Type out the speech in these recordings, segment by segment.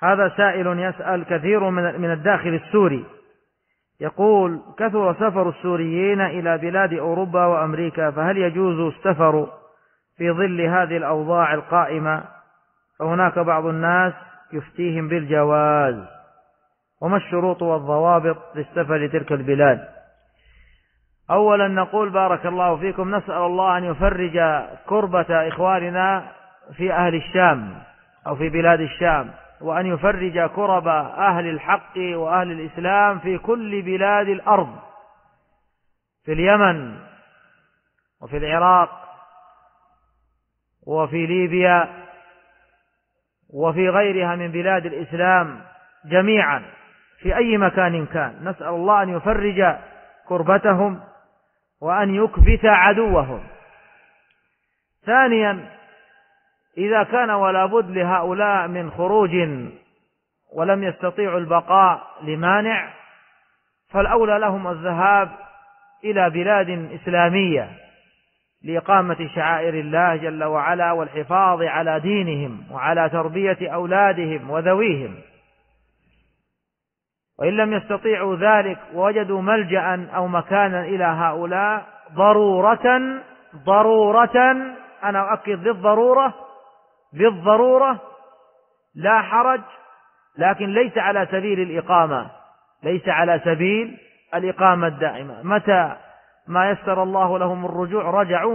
هذا سائل يسأل كثير من الداخل السوري، يقول: كثر سفر السوريين إلى بلاد أوروبا وأمريكا، فهل يجوز السفر في ظل هذه الأوضاع القائمة؟ فهناك بعض الناس يفتيهم بالجواز، وما الشروط والضوابط للسفر لتلك البلاد؟ أولا نقول بارك الله فيكم، نسأل الله أن يفرج كربة إخواننا في أهل الشام أو في بلاد الشام، وأن يفرج كرب أهل الحق وأهل الإسلام في كل بلاد الأرض، في اليمن وفي العراق وفي ليبيا وفي غيرها من بلاد الإسلام جميعا، في أي مكان كان، نسأل الله أن يفرج كربتهم وأن يكبت عدوهم. ثانيا، إذا كان ولا بد لهؤلاء من خروج ولم يستطيعوا البقاء لمانع، فالأولى لهم الذهاب إلى بلاد إسلامية لإقامة شعائر الله جل وعلا والحفاظ على دينهم وعلى تربية أولادهم وذويهم. وإن لم يستطيعوا ذلك ووجدوا ملجأ أو مكانا إلى هؤلاء ضرورة، أنا أؤكد بالضرورة لا حرج، لكن ليس على سبيل الإقامة، ليس على سبيل الإقامة الدائمة. متى ما يسر الله لهم الرجوع رجعوا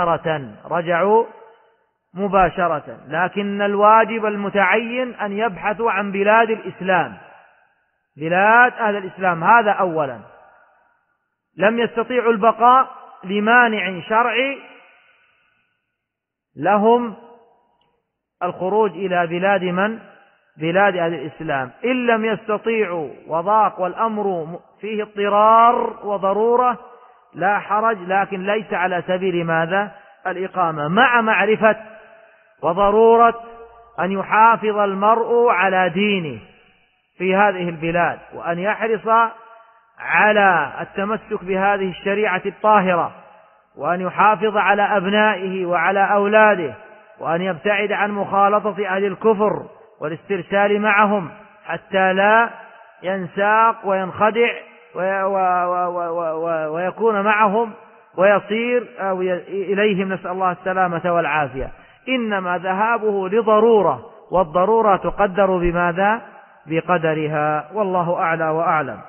مباشرة، لكن الواجب المتعين أن يبحثوا عن بلاد الإسلام، بلاد أهل الإسلام، هذا أولا. لم يستطيعوا البقاء لمانع شرعي، لهم الخروج إلى بلاد من؟ بلاد أهل الإسلام. إن لم يستطيعوا وضاق والأمر فيه اضطرار وضرورة لا حرج، لكن ليس على سبيل ماذا؟ الإقامة، مع معرفة وضرورة أن يحافظ المرء على دينه في هذه البلاد، وأن يحرص على التمسك بهذه الشريعة الطاهرة، وأن يحافظ على أبنائه وعلى أولاده، وأن يبتعد عن مخالطة أهل الكفر والاسترسال معهم حتى لا ينساق وينخدع ويكون معهم ويصير إليهم، نسأل الله السلامة والعافية. إنما ذهابه لضرورة، والضرورة تقدر بماذا؟ بقدرها، والله أعلى وأعلم.